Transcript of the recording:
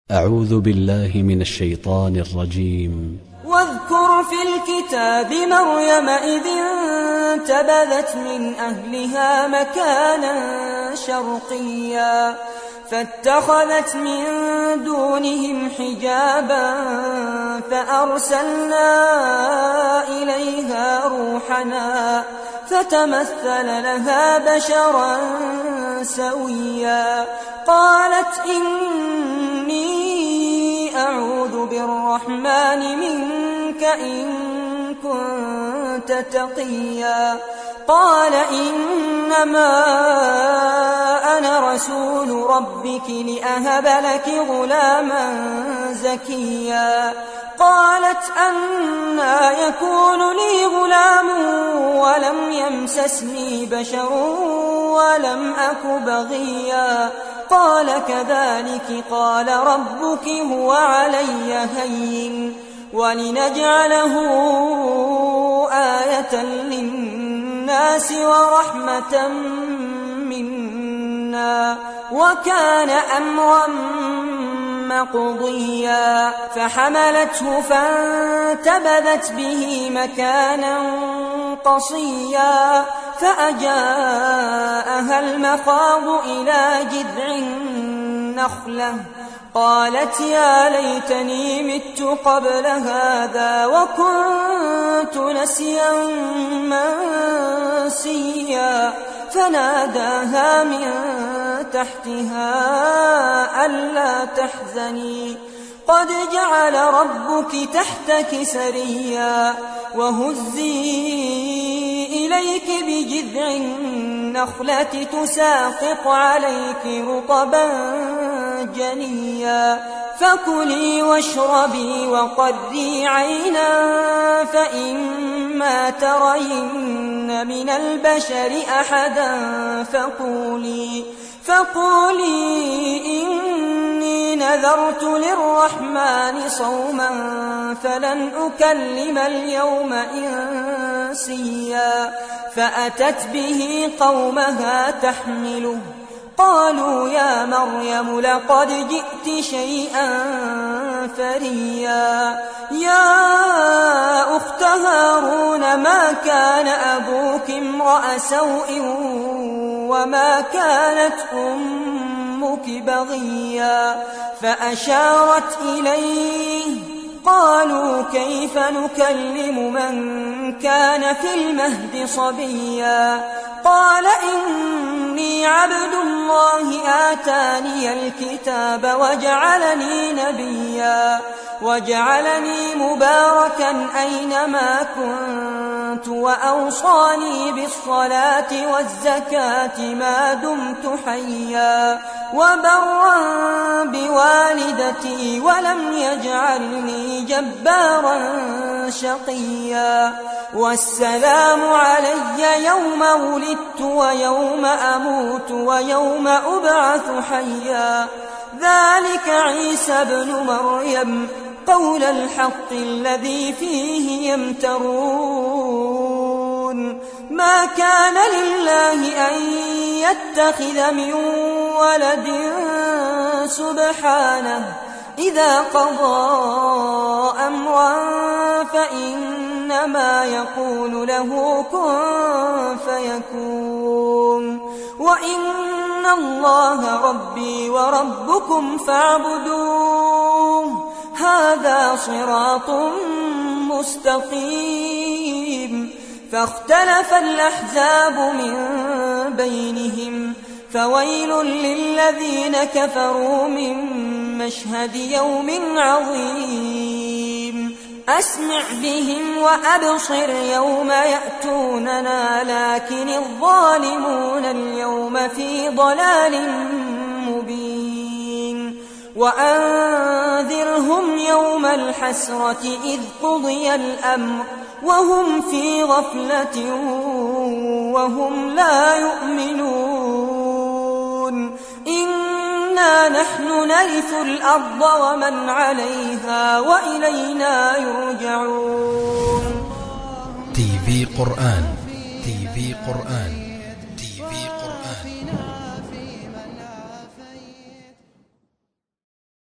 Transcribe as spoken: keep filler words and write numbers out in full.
أعوذ بالله من الشيطان الرجيم. واذكر في الكتاب مريم إذ انتبذت من أهلها مكانا شرقيا فاتخذت من دونهم حجابا فأرسلنا إليها روحنا فتمثل لها بشرا سويا قالت إني أعوذ بالرحمن منك إن كنت تقيا قال إنما أنا رسول ربك لأهب لك غلاما زكيا قالت أنى يكون لي غلام ولم يمسسني بشر ولم أك بغيا قال كذلك قال ربك هو علي هين ولنجعله آية للناس ورحمة منا وكان أمرا مقضيا فحملته فانتبذت به مكانا قصيا فأجاءها المخاض إلى جذع النخلة قالت يا ليتني مت قبل هذا وكنت نسيا منسيا فناداها من تحتها ألا تحزني قد جعل ربك تحتك سريا وهزي إليك بجذع النخلة تساقط عليك رطبا جنيا فكلي واشربي وقري عينا فإما ترين من البشر أحدا فقولي فقولي إني نذرت للرحمن صوما فلن أكلم اليوم إنسيا فأتت به قومها تحمله قالوا يا مريم لقد جئت شيئا فريا يا أخت هارون ما كان أبوك امرأ سوء وما كانت أمك بغيا فأشارت إليه قالوا كيف نكلم من كان في المهد صبيا قال إني عبد الله آتاني الكتاب وجعلني نبيا وجعلني مباركا أينما كنت وأوصاني بالصلاة والزكاة ما دمت حيا وبرا بوالدتي ولم يجعلني جبارا شقيا والسلام علي يوم ولدت ويوم أموت ويوم أبعث حيا ذلك عيسى ابن مريم قول الحق الذي فيه يمترون ما كان لله أن يتخذ من ولد سبحانه إذا قضى أمرا فإنما يقول له كن فيكون وإن الله ربي وربكم فاعبدوه هذا صراط مستقيم فاختلف الأحزاب من بينهم فويل للذين كفروا من مشهد يوم عظيم أسمع بهم وأبصر يوم يأتوننا لكن الظالمون اليوم في ضلال مبين وأنذرهم يوم الحسرة إذ قضي الأمر وهم في غفلة وهم لا يؤمنون إنا نحن نرث الأرض ومن عليها وإلينا يرجعون. تي في قرآن تي في قرآن